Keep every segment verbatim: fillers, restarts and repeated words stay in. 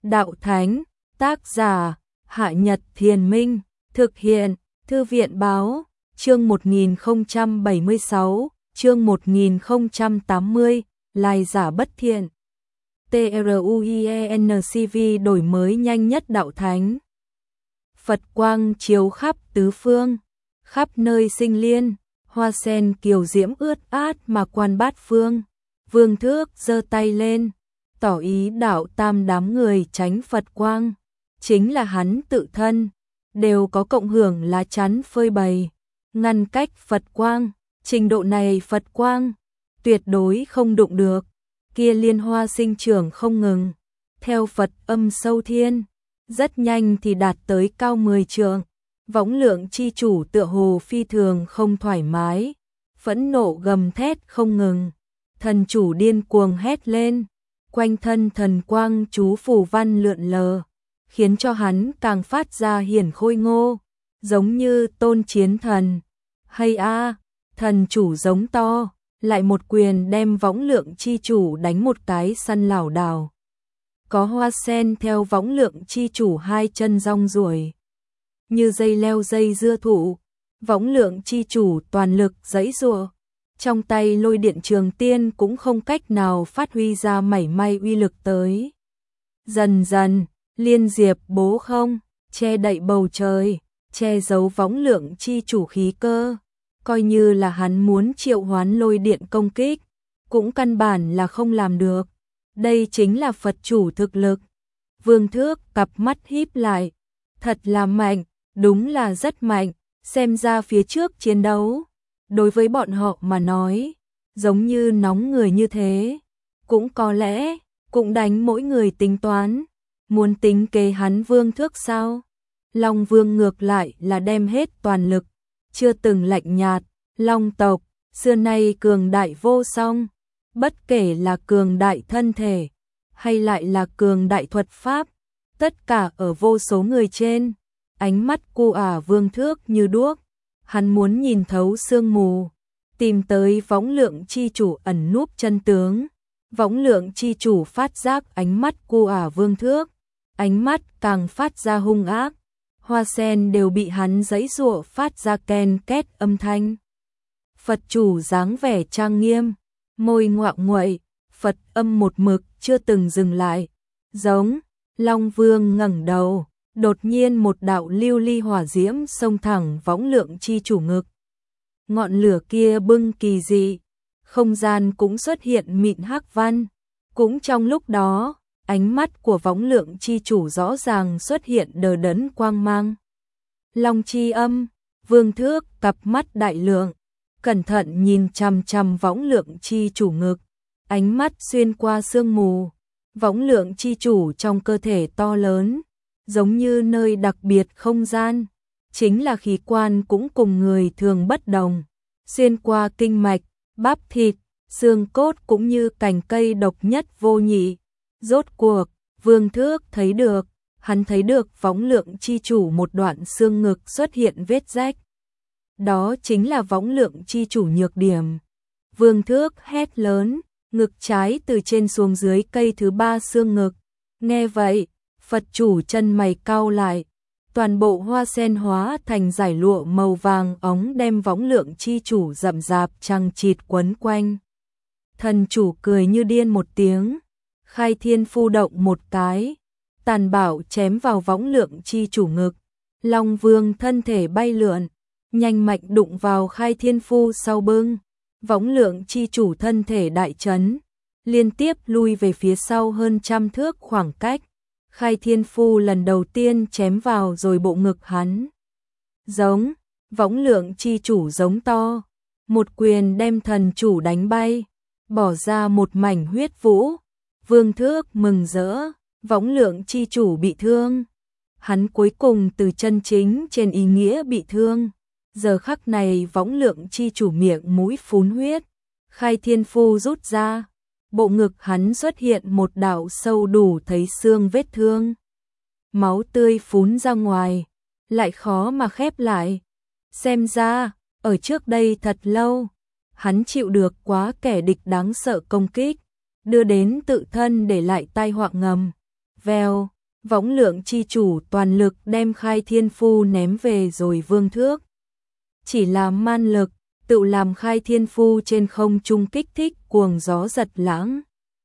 Đạo Thánh, tác giả, Hạ Nhật Thiền Minh, thực hiện, Thư viện Báo, chương một nghìn không trăm bảy mươi sáu, chương một nghìn không trăm tám mươi, Lai giả bất thiện. TRUIENCV đổi mới nhanh nhất Đạo Thánh. Phật quang chiếu khắp tứ phương, khắp nơi sinh liên, hoa sen kiều diễm ướt át mà quan bát phương. Vương Thước giơ tay lên, tỏ ý đạo tam đám người tránh Phật quang, chính là hắn tự thân, đều có cộng hưởng lá chắn phơi bày, ngăn cách Phật quang, trình độ này Phật quang, tuyệt đối không đụng được, kia liên hoa sinh trưởng không ngừng, theo Phật âm sâu thiên, rất nhanh thì đạt tới cao mười trượng, võng lượng chi chủ tựa hồ phi thường không thoải mái, phẫn nộ gầm thét không ngừng, thần chủ điên cuồng hét lên, quanh thân thần quang chú phù văn lượn lờ, khiến cho hắn càng phát ra hiển khôi ngô, giống như tôn chiến thần. Hay a, thần chủ giống to, lại một quyền đem võng lượng chi chủ đánh một cái săn lảo đảo. Có hoa sen theo võng lượng chi chủ hai chân rong ruổi, như dây leo dây dưa thụ, võng lượng chi chủ toàn lực giãy giụa, trong tay lôi điện trường tiên cũng không cách nào phát huy ra mảy may uy lực tới. Dần dần, liên diệp bố không, che đậy bầu trời, che giấu võng lượng chi chủ khí cơ, coi như là hắn muốn triệu hoán lôi điện công kích, cũng căn bản là không làm được. Đây chính là Phật chủ thực lực. Vương Thước cặp mắt híp lại, thật là mạnh, đúng là rất mạnh, xem ra phía trước chiến đấu, đối với bọn họ mà nói, giống như nóng người như thế, cũng có lẽ, cũng đánh mỗi người tính toán, muốn tính kế hắn Vương Thước sao? Long Vương ngược lại là đem hết toàn lực, chưa từng lạnh nhạt, Long tộc, xưa nay cường đại vô song, bất kể là cường đại thân thể, hay lại là cường đại thuật pháp, tất cả ở vô số người trên, ánh mắt cu ả Vương Thước như đuốc, hắn muốn nhìn thấu sương mù, tìm tới võng lượng chi chủ ẩn núp chân tướng. Võng lượng chi chủ phát giác ánh mắt cu ả Vương Thước, ánh mắt càng phát ra hung ác, hoa sen đều bị hắn giãy giụa phát ra ken két âm thanh. Phật chủ dáng vẻ trang nghiêm, môi ngoạo nguậy, Phật âm một mực chưa từng dừng lại. Giống, Long Vương ngẩng đầu, đột nhiên một đạo lưu ly hỏa diễm xông thẳng võng lượng chi chủ ngực. Ngọn lửa kia bưng kỳ dị, không gian cũng xuất hiện mịn hắc văn, cũng trong lúc đó, ánh mắt của võng lượng chi chủ rõ ràng xuất hiện đờ đẫn quang mang. Long chi âm, Vương Thước cặp mắt đại lượng, cẩn thận nhìn chằm chằm võng lượng chi chủ ngực, ánh mắt xuyên qua sương mù, võng lượng chi chủ trong cơ thể to lớn, giống như nơi đặc biệt không gian, chính là khí quan cũng cùng người thường bất đồng, xuyên qua kinh mạch, bắp thịt, xương cốt cũng như cành cây độc nhất vô nhị. Rốt cuộc, Vương Thước thấy được, hắn thấy được võng lượng chi chủ một đoạn xương ngực xuất hiện vết rách. Đó chính là võng lượng chi chủ nhược điểm. Vương Thước hét lớn, ngực trái từ trên xuống dưới cây thứ ba xương ngực. Nghe vậy, Phật chủ chân mày cau lại, toàn bộ hoa sen hóa thành giải lụa màu vàng óng đem võng lượng chi chủ rậm rạp chằng chịt quấn quanh. Thần chủ cười như điên một tiếng, khai thiên phu động một cái, tàn bạo chém vào võng lượng chi chủ ngực. Long Vương thân thể bay lượn, nhanh mạnh đụng vào khai thiên phu sau bưng, võng lượng chi chủ thân thể đại chấn, liên tiếp lui về phía sau hơn trăm thước khoảng cách. Khai thiên phu lần đầu tiên chém vào rồi bộ ngực hắn. Giống, võng lượng chi chủ giống to, một quyền đem thần chủ đánh bay, bỏ ra một mảnh huyết vũ. Vương Thước mừng rỡ, võng lượng chi chủ bị thương. Hắn cuối cùng từ chân chính trên ý nghĩa bị thương. Giờ khắc này võng lượng chi chủ miệng mũi phun huyết. Khai thiên phu rút ra, bộ ngực hắn xuất hiện một đạo sâu đủ thấy xương vết thương. Máu tươi phún ra ngoài, lại khó mà khép lại. Xem ra, ở trước đây thật lâu, hắn chịu được quá kẻ địch đáng sợ công kích, đưa đến tự thân để lại tai họa ngầm. Vèo, Võng Lượng chi chủ toàn lực đem Khai Thiên Phu ném về rồi vương thước. Chỉ là man lực, tự làm Khai Thiên Phu trên không trung kích thích cuồng gió giật lãng.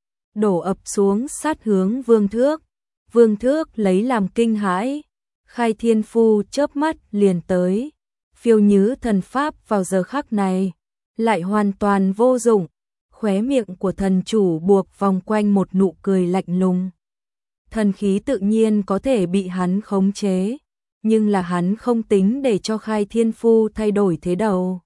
Đổ ập xuống sát hướng vương thước. Vương thước lấy làm kinh hãi. Khai Thiên Phu chớp mắt liền tới. Phiêu nhứ thần pháp vào giờ khắc này lại hoàn toàn vô dụng. Khóe miệng của thần chủ buộc vòng quanh một nụ cười lạnh lùng. Thần khí tự nhiên có thể bị hắn khống chế, nhưng là hắn không tính để cho Khai Thiên Phu thay đổi thế đầu.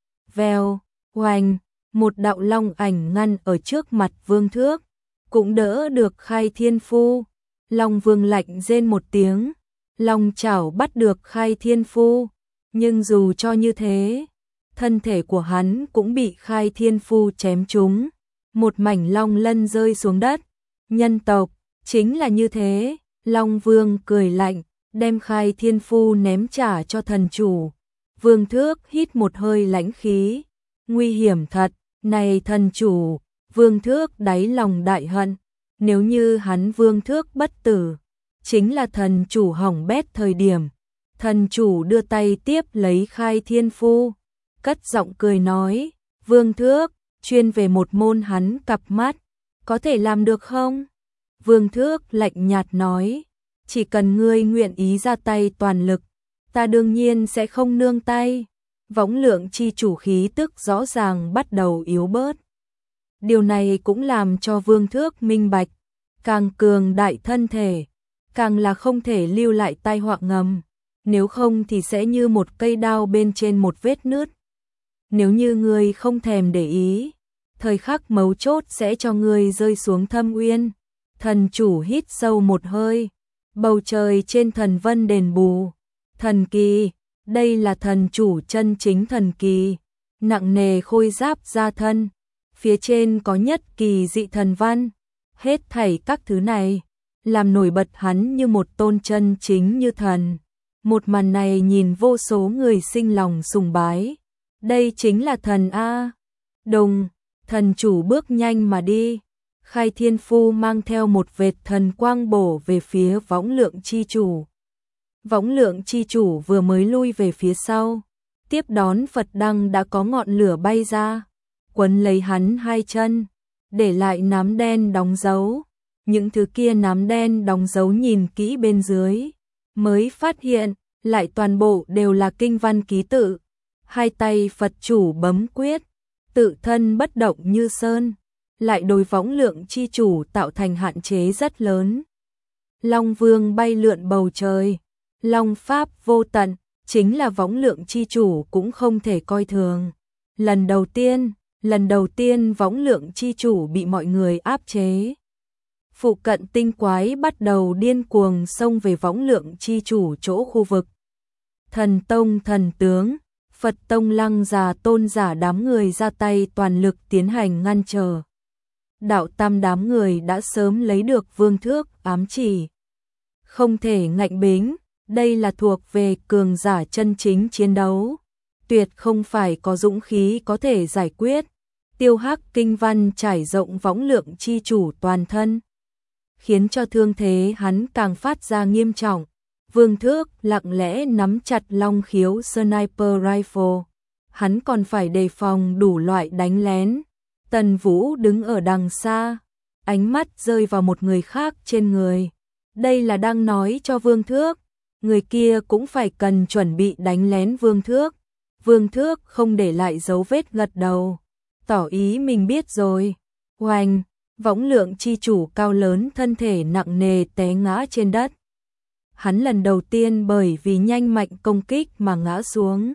Vèo, oanh, một đạo long ảnh ngăn ở trước mặt vương thước, cũng đỡ được Khai Thiên Phu. Long vương lạnh rên một tiếng, long chảo bắt được Khai Thiên Phu, nhưng dù cho như thế, thân thể của hắn cũng bị Khai Thiên Phu chém trúng, một mảnh long lân rơi xuống đất. Nhân tộc, chính là như thế. Long vương cười lạnh, đem Khai Thiên Phu ném trả cho thần chủ. Vương thước hít một hơi lãnh khí, nguy hiểm thật, này thần chủ. Vương thước đáy lòng đại hận, nếu như hắn vương thước bất tử, chính là thần chủ hỏng bét thời điểm. Thần chủ đưa tay tiếp lấy Khai Thiên Phu, cất giọng cười nói, vương thước, chuyên về một môn hắn cặp mắt, có thể làm được không? Vương thước lạnh nhạt nói, chỉ cần ngươi nguyện ý ra tay toàn lực, ta đương nhiên sẽ không nương tay. Võng Lượng chi chủ khí tức rõ ràng bắt đầu yếu bớt. Điều này cũng làm cho vương thước minh bạch, càng cường đại thân thể, càng là không thể lưu lại tai họa ngầm, nếu không thì sẽ như một cây đao bên trên một vết nứt. Nếu như ngươi không thèm để ý, thời khắc mấu chốt sẽ cho ngươi rơi xuống thâm uyên. Thần chủ hít sâu một hơi, bầu trời trên thần vân đền bù. Thần kỳ, đây là thần chủ chân chính thần kỳ, nặng nề khôi giáp ra thân, phía trên có nhất kỳ dị thần văn. Hết thảy các thứ này, làm nổi bật hắn như một tôn chân chính như thần. Một màn này nhìn vô số người sinh lòng sùng bái. Đây chính là thần A. Đùng, thần chủ bước nhanh mà đi. Khai Thiên Phu mang theo một vệt thần quang bổ về phía Võng Lượng chi chủ. Võng Lượng chi chủ vừa mới lui về phía sau, tiếp đón Phật đăng đã có ngọn lửa bay ra, quấn lấy hắn hai chân, để lại nám đen đóng dấu. Những thứ kia nám đen đóng dấu nhìn kỹ bên dưới, mới phát hiện, lại toàn bộ đều là kinh văn ký tự. Hai tay Phật chủ bấm quyết, tự thân bất động như sơn, lại đối Võng Lượng chi chủ tạo thành hạn chế rất lớn. Long vương bay lượn bầu trời, long pháp vô tận, chính là Võng Lượng chi chủ cũng không thể coi thường. Lần đầu tiên, lần đầu tiên Võng Lượng chi chủ bị mọi người áp chế. Phụ cận tinh quái bắt đầu điên cuồng xông về Võng Lượng chi chủ chỗ khu vực. Thần tông thần tướng, Phật tông lăng già tôn giả đám người ra tay toàn lực tiến hành ngăn trở. Đạo tam đám người đã sớm lấy được vương thước ám chỉ, không thể ngạnh bính, đây là thuộc về cường giả chân chính chiến đấu, tuyệt không phải có dũng khí có thể giải quyết. Tiêu hắc kinh văn trải rộng Võng Lượng chi chủ toàn thân, khiến cho thương thế hắn càng phát ra nghiêm trọng. Vương thước lặng lẽ nắm chặt long khiếu sniper rifle, hắn còn phải đề phòng đủ loại đánh lén. Tần Vũ đứng ở đằng xa, ánh mắt rơi vào một người khác trên người. Đây là đang nói cho vương thước, người kia cũng phải cần chuẩn bị đánh lén vương thước. Vương thước không để lại dấu vết gật đầu, tỏ ý mình biết rồi. Oanh, Võng Lượng chi chủ cao lớn thân thể nặng nề té ngã trên đất. Hắn lần đầu tiên bởi vì nhanh mạnh công kích mà ngã xuống,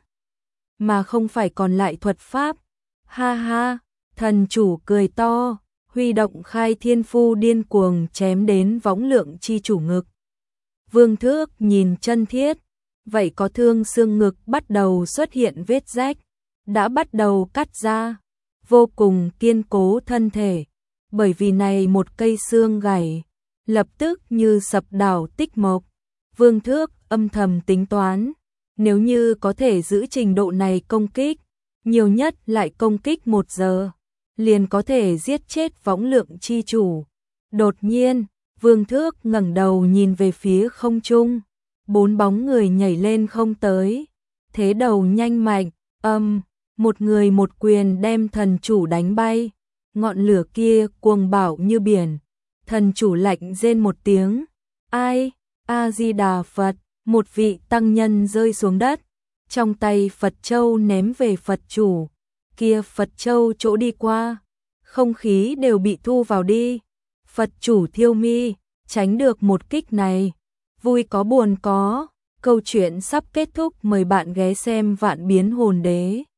mà không phải còn lại thuật pháp. Ha ha, thần chủ cười to, huy động Khai Thiên Phu điên cuồng chém đến Võng Lượng chi chủ ngực. Vương thước nhìn chân thiết, vậy có thương xương ngực bắt đầu xuất hiện vết rách, đã bắt đầu cắt ra, vô cùng kiên cố thân thể. Bởi vì này một cây xương gãy, lập tức như sập đảo tích mộc. Vương thước âm thầm tính toán, nếu như có thể giữ trình độ này công kích, nhiều nhất lại công kích một giờ, liền có thể giết chết Võng Lượng chi chủ. Đột nhiên, Vương Thước ngẩng đầu nhìn về phía không trung, bốn bóng người nhảy lên không tới, thế đầu nhanh mạnh, âm, một người một quyền đem thần chủ đánh bay, ngọn lửa kia cuồng bạo như biển, thần chủ lạnh rên một tiếng, ai, A-di-đà Phật, một vị tăng nhân rơi xuống đất, trong tay Phật Châu ném về Phật chủ, kia Phật Châu chỗ đi qua, không khí đều bị thu vào đi, Phật chủ thiêu mi, tránh được một kích này, vui có buồn có, câu chuyện sắp kết thúc, mời bạn ghé xem Vạn Biến Hồn Đế.